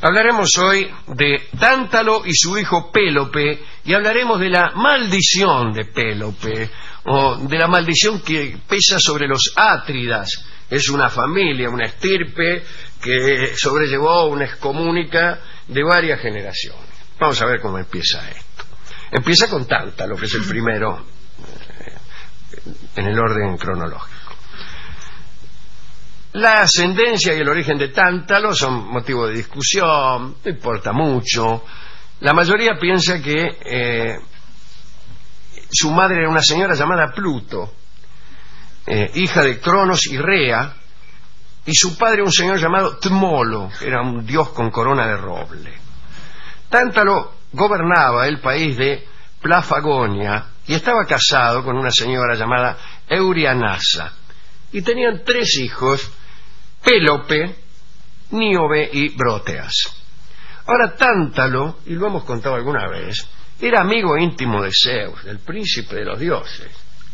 Hablaremos hoy de Tántalo y su hijo Pélope, y hablaremos de la maldición de Pélope, o de la maldición que pesa sobre los Átridas. Es una familia, una estirpe que sobrellevó una excomunica de varias generaciones. Vamos a ver cómo empieza esto. Empieza con Tántalo, que es el primero en el orden cronológico. La ascendencia y el origen de Tántalo son motivo de discusión, no importa mucho. La mayoría piensa que su madre era una señora llamada Pluto, hija de Cronos y Rea, y su padre un señor llamado Tmolo, era un dios con corona de roble. Tántalo gobernaba el país de Plafagonia y estaba casado con una señora llamada Eurianasa, y tenían 3 hijos: Pélope, Níobe y Bróteas. Ahora Tántalo, y lo hemos contado alguna vez, era amigo íntimo de Zeus, del príncipe de los dioses.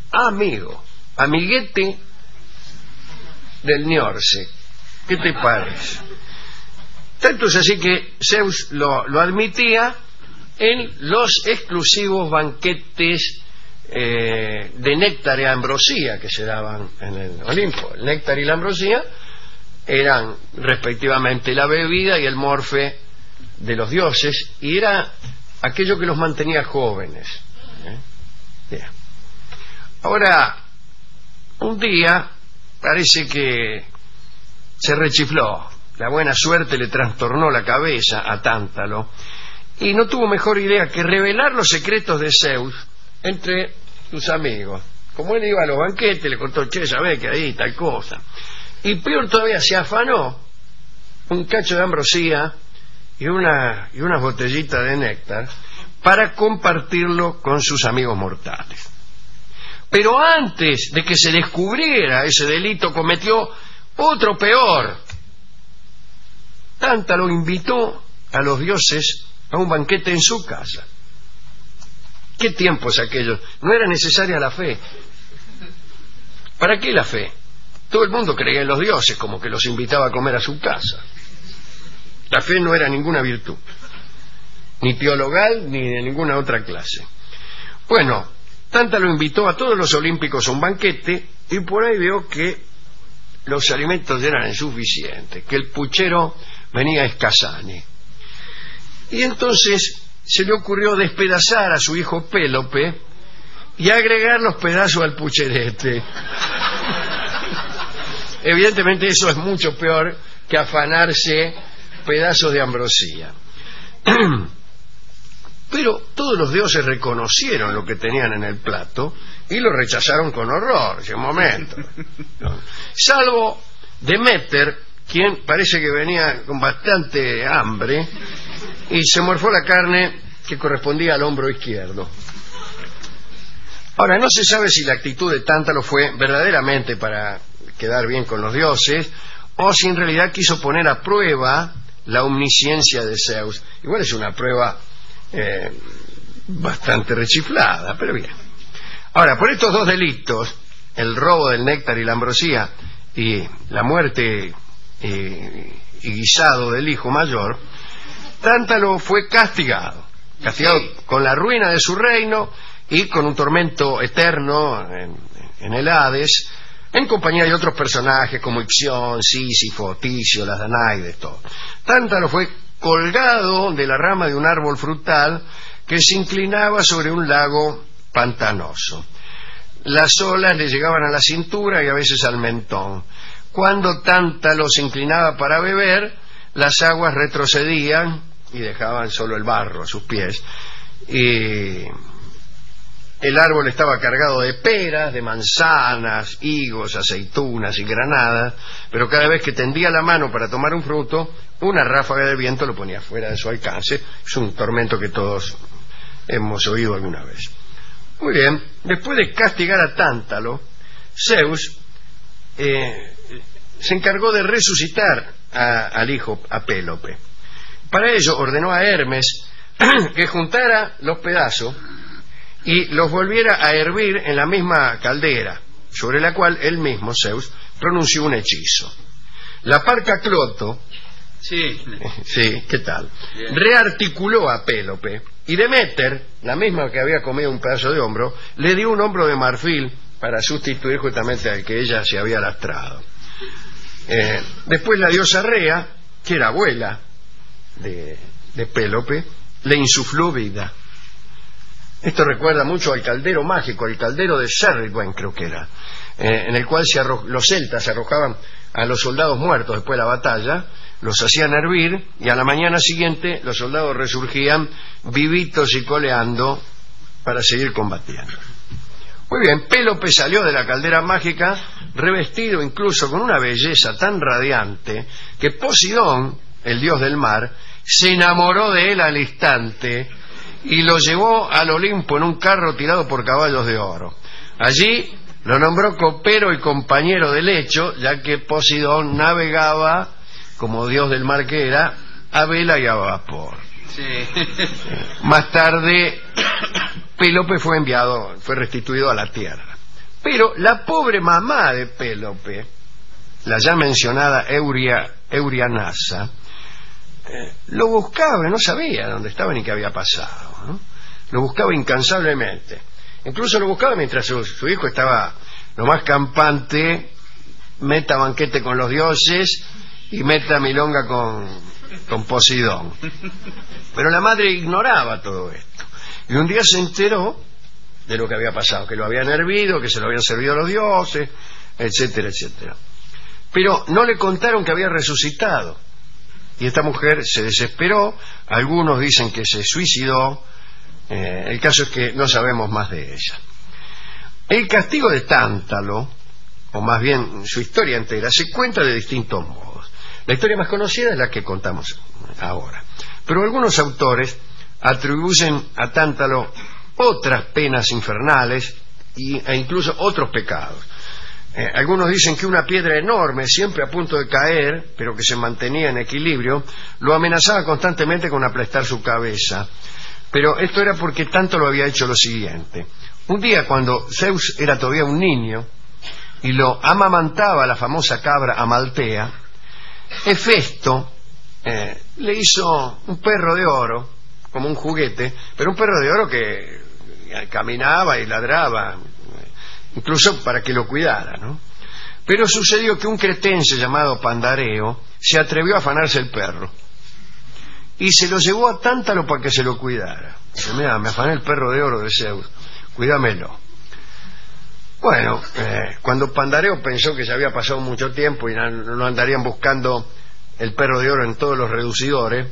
Amiguete del Niorce. ¿Qué te parece? Tanto es así que Zeus lo admitía en los exclusivos banquetes de néctar y ambrosía que se daban en el Olimpo. El néctar y la ambrosía eran respectivamente la bebida y el morfe de los dioses, y era aquello que los mantenía jóvenes. Bien. Ahora, un día parece que se rechifló, la buena suerte le trastornó la cabeza a Tántalo, y no tuvo mejor idea que revelar los secretos de Zeus entre sus amigos. Como él iba a los banquetes, le contó: che, sabés que ahí tal cosa. Y peor todavía, se afanó un cacho de ambrosía y unas botellitas de néctar para compartirlo con sus amigos mortales. Pero antes de que se descubriera ese delito, cometió otro peor. Tántalo invitó a los dioses a un banquete en su casa. ¿Qué tiempos aquellos? No era necesaria la fe. ¿Para qué la fe? Todo el mundo creía en los dioses, como que los invitaba a comer a su casa. La fe no era ninguna virtud, ni teologal ni de ninguna otra clase. Bueno, Tántalo invitó a todos los olímpicos a un banquete, y por ahí vio que los alimentos eran insuficientes, que el puchero venía escasane. Y entonces se le ocurrió despedazar a su hijo Pélope y agregar los pedazos al pucherete. Evidentemente eso es mucho peor que afanarse pedazos de ambrosía. Pero todos los dioses reconocieron lo que tenían en el plato y lo rechazaron con horror. Ese momento, ¿no? Salvo Deméter, quien parece que venía con bastante hambre y se morfó la carne que correspondía al hombro izquierdo. Ahora, no se sabe si la actitud de Tántalo fue verdaderamente para quedar bien con los dioses, o si en realidad quiso poner a prueba la omnisciencia de Zeus. Igual es una prueba bastante rechiflada, pero bien. Ahora, por estos 2 delitos, el robo del néctar y la ambrosía y la muerte y guisado del hijo mayor, Tántalo fue castigado con la ruina de su reino y con un tormento eterno en el Hades, en compañía de otros personajes como Ixión, Sísifo, Ticio, las Danaides, todo. Tántalo fue colgado de la rama de un árbol frutal que se inclinaba sobre un lago pantanoso. Las olas le llegaban a la cintura y a veces al mentón. Cuando Tántalo se inclinaba para beber, las aguas retrocedían y dejaban solo el barro a sus pies. Y el árbol estaba cargado de peras, de manzanas, higos, aceitunas y granadas, pero cada vez que tendía la mano para tomar un fruto, una ráfaga de viento lo ponía fuera de su alcance. Es un tormento que todos hemos oído alguna vez. Muy bien, después de castigar a Tántalo, Zeus se encargó de resucitar al hijo, a Pélope. Para ello ordenó a Hermes que juntara los pedazos y los volviera a hervir en la misma caldera, sobre la cual él mismo, Zeus, pronunció un hechizo. La parca Cloto Sí. Sí, ¿qué tal? Bien. Rearticuló a Pélope y Deméter, la misma que había comido un pedazo de hombro, le dio un hombro de marfil para sustituir justamente al que ella se había lastrado. Después la diosa Rea, que era abuela de Pélope, le insufló vida. Esto recuerda mucho al caldero mágico, el caldero de Cerridwen, creo que era, en el cual los celtas se arrojaban a los soldados muertos después de la batalla, los hacían hervir y a la mañana siguiente los soldados resurgían vivitos y coleando para seguir combatiendo. Muy bien, Pélope salió de la caldera mágica revestido incluso con una belleza tan radiante que Posidón, el dios del mar, se enamoró de él al instante y lo llevó al Olimpo en un carro tirado por caballos de oro. Allí lo nombró copero y compañero de lecho, ya que Posidón navegaba, como dios del mar que era, a vela y a vapor. Sí. Más tarde, Pélope fue restituido a la tierra. Pero la pobre mamá de Pélope, la ya mencionada Eurianassa, lo buscaba, no sabía dónde estaba ni qué había pasado, ¿no? Lo buscaba incansablemente. Incluso lo buscaba mientras su hijo estaba lo más campante, meta banquete con los dioses y meta milonga con Posidón. Pero la madre ignoraba todo esto. Y un día se enteró de lo que había pasado, que lo habían hervido, que se lo habían servido a los dioses, etcétera, etcétera. Pero no le contaron que había resucitado. Y esta mujer se desesperó, algunos dicen que se suicidó, el caso es que no sabemos más de ella. El castigo de Tántalo, o más bien su historia entera, se cuenta de distintos modos. La historia más conocida es la que contamos ahora, pero algunos autores atribuyen a Tántalo otras penas infernales e incluso otros pecados. Algunos dicen que una piedra enorme, siempre a punto de caer, pero que se mantenía en equilibrio, lo amenazaba constantemente con aplastar su cabeza. Pero esto era porque Tántalo había hecho lo siguiente. Un día, cuando Zeus era todavía un niño y lo amamantaba la famosa cabra Amaltea, Hefesto le hizo un perro de oro, como un juguete, pero un perro de oro que caminaba y ladraba, incluso para que lo cuidara, ¿no? Pero sucedió que un cretense llamado Pandareo se atrevió a afanarse el perro y se lo llevó a Tántalo para que se lo cuidara. Dice: mira, me afané el perro de oro de Zeus, cuídamelo. Bueno, cuando Pandareo pensó que ya había pasado mucho tiempo y no andarían buscando el perro de oro en todos los reducidores,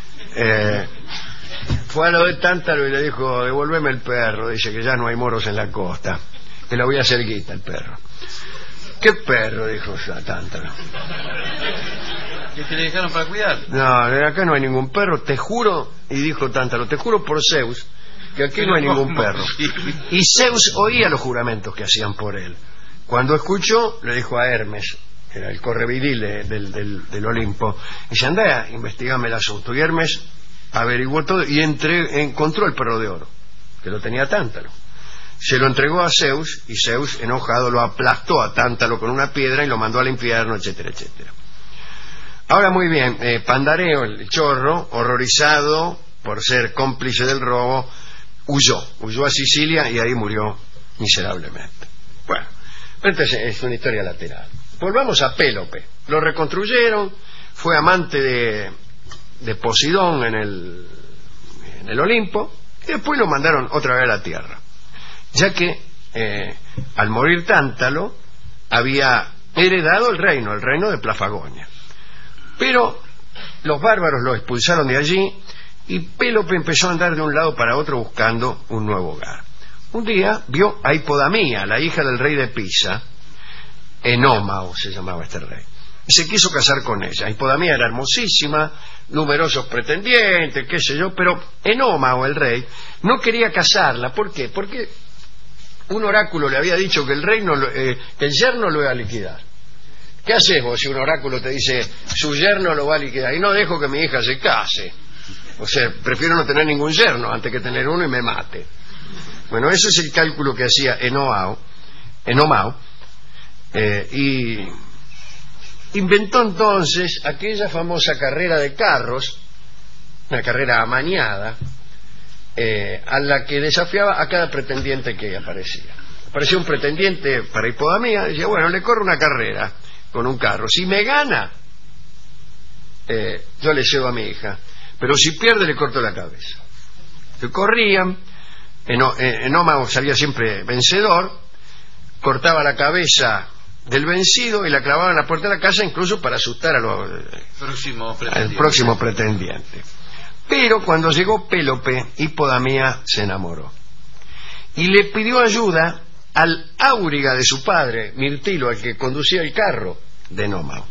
fue a lo de Tántalo y le dijo: devuélveme el perro. Dice que ya no hay moros en la costa, que lo voy a hacer guita el perro. ¿Qué perro? Dijo Tántalo. ¿Que se le dejaron para cuidar? No, acá no hay ningún perro, te juro. Y dijo Tántalo: te juro por Zeus que aquí no hay ningún perro. Y Zeus oía los juramentos que hacían por él. Cuando escuchó, le dijo a Hermes, que era el correvidil del Olimpo, dice: anda, investigame el asunto. Y Hermes averiguó todo y encontró el perro de oro, que lo tenía Tántalo. Se lo entregó a Zeus y Zeus, enojado, lo aplastó a Tántalo con una piedra y lo mandó al infierno, etcétera, etcétera. Ahora, muy bien, Pandareo, el chorro, horrorizado por ser cómplice del robo, huyó a Sicilia y ahí murió miserablemente. Bueno, entonces es una historia lateral. Volvamos a Pélope. Lo reconstruyeron, fue amante de Posidón en el Olimpo, y después lo mandaron otra vez a la tierra, ya que al morir Tántalo había heredado el reino de Plafagonia. Pero los bárbaros lo expulsaron de allí y Pélope empezó a andar de un lado para otro buscando un nuevo hogar. Un día vio a Hipodamía, la hija del rey de Pisa, Enómao se llamaba este rey, y se quiso casar con ella. Hipodamía era hermosísima, numerosos pretendientes, qué sé yo, pero Enómao, el rey, no quería casarla. ¿Por qué? Porque un oráculo le había dicho que el yerno lo iba a liquidar. ¿Qué haces vos si un oráculo te dice su yerno lo va a liquidar? Y no dejo que mi hija se case. O sea, prefiero no tener ningún yerno antes que tener uno y me mate. Bueno, ese es el cálculo que hacía Enómao, y inventó entonces aquella famosa carrera de carros, una carrera amañada, a la que desafiaba a cada pretendiente que aparecía. Apareció un pretendiente para Hipodamía, decía, bueno, le corro una carrera con un carro. Si me gana, yo le cedo a mi hija, pero si pierde le corto la cabeza. Se corrían, Enómago salía siempre vencedor, cortaba la cabeza del vencido y la clavaba en la puerta de la casa, incluso para asustar al próximo pretendiente. Pero cuando llegó Pélope, Hipodamía se enamoró y le pidió ayuda al áuriga de su padre, Mirtilo, al que conducía el carro de Enómago,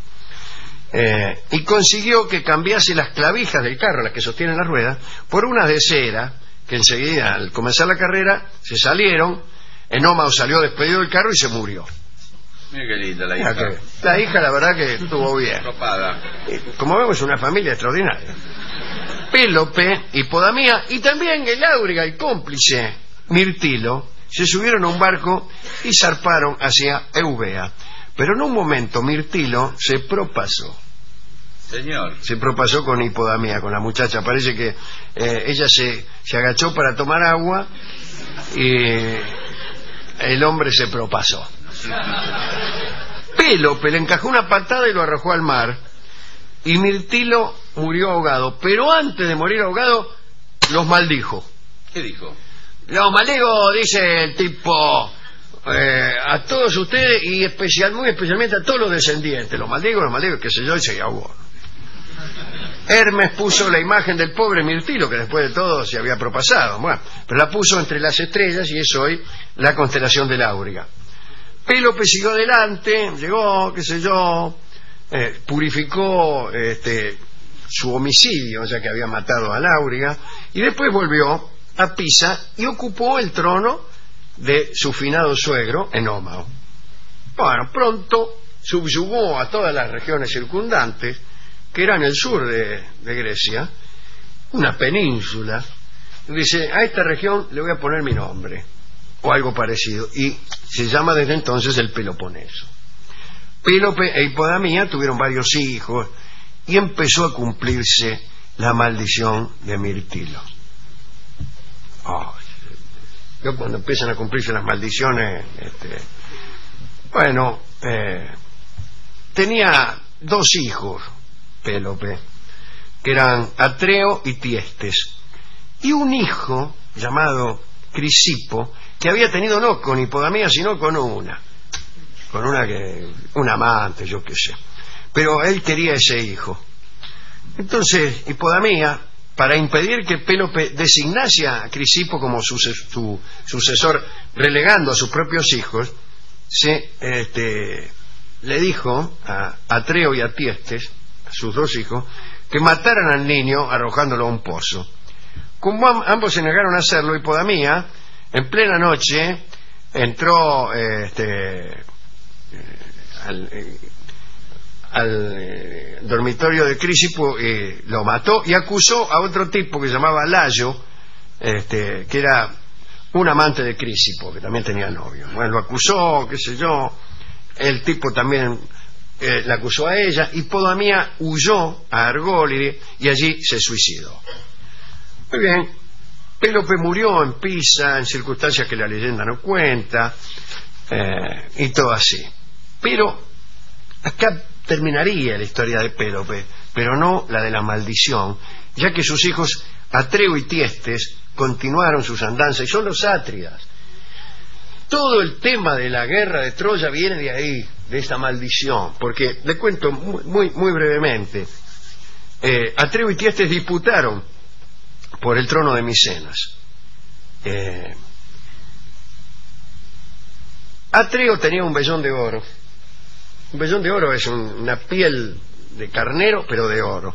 y consiguió que cambiase las clavijas del carro, las que sostienen la rueda, por unas de cera, que enseguida, al comenzar la carrera, se salieron. Enómago salió despedido del carro y se murió. Mira qué linda la hija. La hija, la verdad que estuvo bien. Como vemos, es una familia extraordinaria. Pélope, Hipodamía y también el áuriga, el cómplice Mirtilo, se subieron a un barco y zarparon hacia Eubea. Pero en un momento Mirtilo se propasó. Señor. Se propasó con Hipodamía, con la muchacha. Parece que ella se agachó para tomar agua y el hombre se propasó. Pélope le encajó una patada y lo arrojó al mar. Y Mirtilo murió ahogado. Pero antes de morir ahogado, los maldijo. ¿Qué dijo? Los maldigo, dice el tipo, a todos ustedes y muy especialmente a todos los descendientes. Los maldigo, qué sé yo, y se ahogó. Hermes puso la imagen del pobre Mirtilo, que después de todo se había propasado. Bueno, pero la puso entre las estrellas y es hoy la constelación del Áuriga. Pélope siguió adelante, llegó, qué sé yo, purificó su homicidio, ya que había matado al Áuriga, y después volvió a Pisa y ocupó el trono de su finado suegro, Enómago. Bueno, pronto subyugó a todas las regiones circundantes, que eran el sur de Grecia, una península. Dice, a esta región le voy a poner mi nombre, o algo parecido, y se llama desde entonces el Peloponeso. Pélope e Hipodamía tuvieron varios hijos y empezó a cumplirse la maldición de Mirtilo. Yo cuando empiezan a cumplirse las maldiciones, tenía dos hijos Pélope, que eran Atreo y Tiestes, y un hijo llamado Crisipo, que había tenido no con Hipodamía, sino con una amante, yo qué sé, pero él quería ese hijo. Entonces Hipodamía, para impedir que Pélope designase a Crisipo como su sucesor, relegando a sus propios hijos, le dijo a Atreo y a Tiestes, sus dos hijos, que mataran al niño arrojándolo a un pozo. Como ambos se negaron a hacerlo, Hipodamía en plena noche entró al dormitorio de Crisipo y lo mató, y acusó a otro tipo que se llamaba Layo, que era un amante de Crisipo, que también tenía novio. Bueno, lo acusó, qué sé yo, el tipo también la acusó a ella. Hipodamía huyó a Argólide y allí se suicidó. Muy bien, Pélope murió en Pisa en circunstancias que la leyenda no cuenta, y todo así. Pero acá terminaría la historia de Pélope, pero no la de la maldición, ya que sus hijos Atreo y Tiestes continuaron sus andanzas, y son los Átridas. Todo el tema de la guerra de Troya viene de ahí, de esta maldición, porque le cuento muy brevemente. Atreo y Tiestes disputaron por el trono de Micenas. Atreo tenía un vellón de oro. Un vellón de oro es una piel de carnero, pero de oro.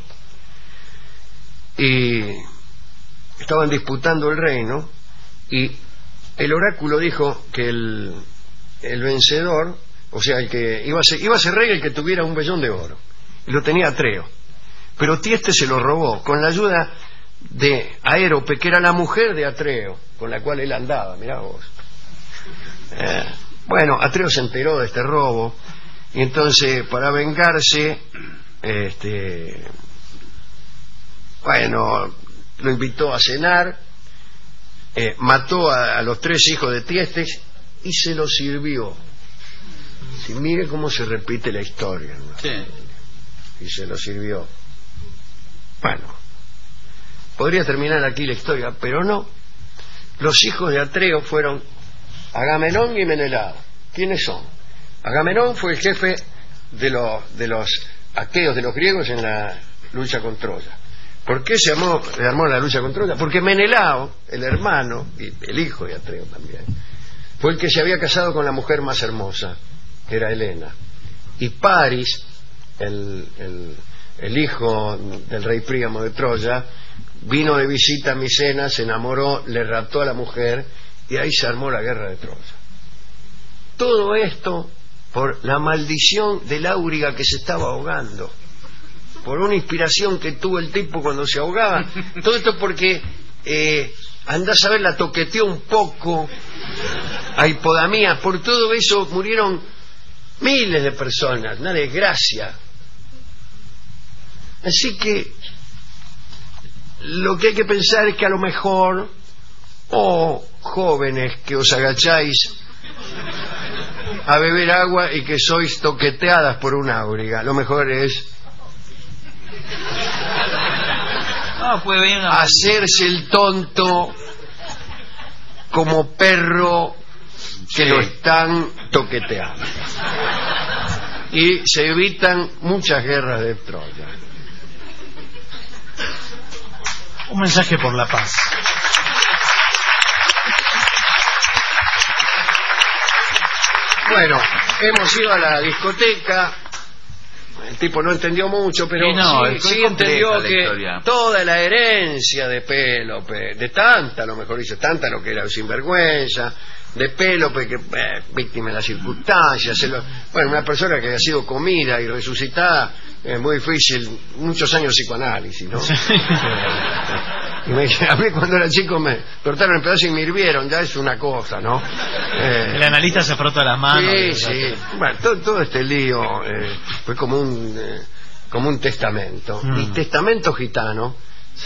Y estaban disputando el reino, y el oráculo dijo que el vencedor, o sea, el que iba a ser rey, el que tuviera un vellón de oro, y lo tenía Atreo. Pero Tiestes se lo robó con la ayuda de Aérope, que era la mujer de Atreo, con la cual él andaba. Mirá vos. Bueno, Atreo se enteró de este robo Y entonces, para vengarse, bueno, lo invitó a cenar, mató a los 3 hijos de Tiestes y se los sirvió. Si mire cómo se repite la historia, ¿no? Sí. Y se los sirvió. Bueno, podría terminar aquí la historia, pero no. Los hijos de Atreo fueron Agamenón y Menelao. ¿Quiénes son? Agamenón fue el jefe de los aqueos, de los griegos, en la lucha con Troya. ¿Por qué se armó la lucha con Troya? Porque Menelao, el hermano y el hijo de Atreo también, fue el que se había casado con la mujer más hermosa, que era Helena. Y Paris, el hijo del rey Príamo de Troya, vino de visita a Micenas, se enamoró, le raptó a la mujer y ahí se armó la guerra de Troya. Todo esto por la maldición del Áuriga que se estaba ahogando, por una inspiración que tuvo el tipo cuando se ahogaba. Todo esto porque andás a ver, la toqueteó un poco a Hipodamía. Por todo eso murieron miles de personas, una desgracia. Así que lo que hay que pensar es que a lo mejor, jóvenes que os agacháis a beber agua y que sois toqueteadas por un áuriga, lo mejor es hacerse el tonto como perro que lo están toqueteando, y se evitan muchas guerras de Troya. Un mensaje por la paz. Bueno, hemos ido a la discoteca. El tipo no entendió mucho, pero sí entendió que toda la herencia de Pélope, de Tántalo, mejor dicho, Tántalo, que era un sinvergüenza, de Pélope, que víctima de las circunstancias, bueno, una persona que había sido comida y resucitada, es muy difícil, muchos años de psicoanálisis, ¿no? A mí cuando era chico me cortaron el pedazo y me hirvieron, ya es una cosa, ¿no? El analista se frota las manos. Sí. Bueno, todo este lío fue como un testamento. Y Testamento Gitano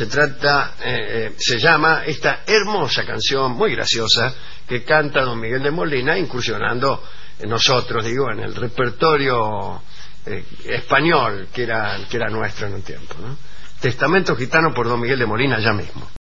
se llama esta hermosa canción, muy graciosa, que canta don Miguel de Molina, incursionando en nosotros, en el repertorio español que era nuestro en un tiempo, ¿no? Testamento Gitano por don Miguel de Molina, ya mismo.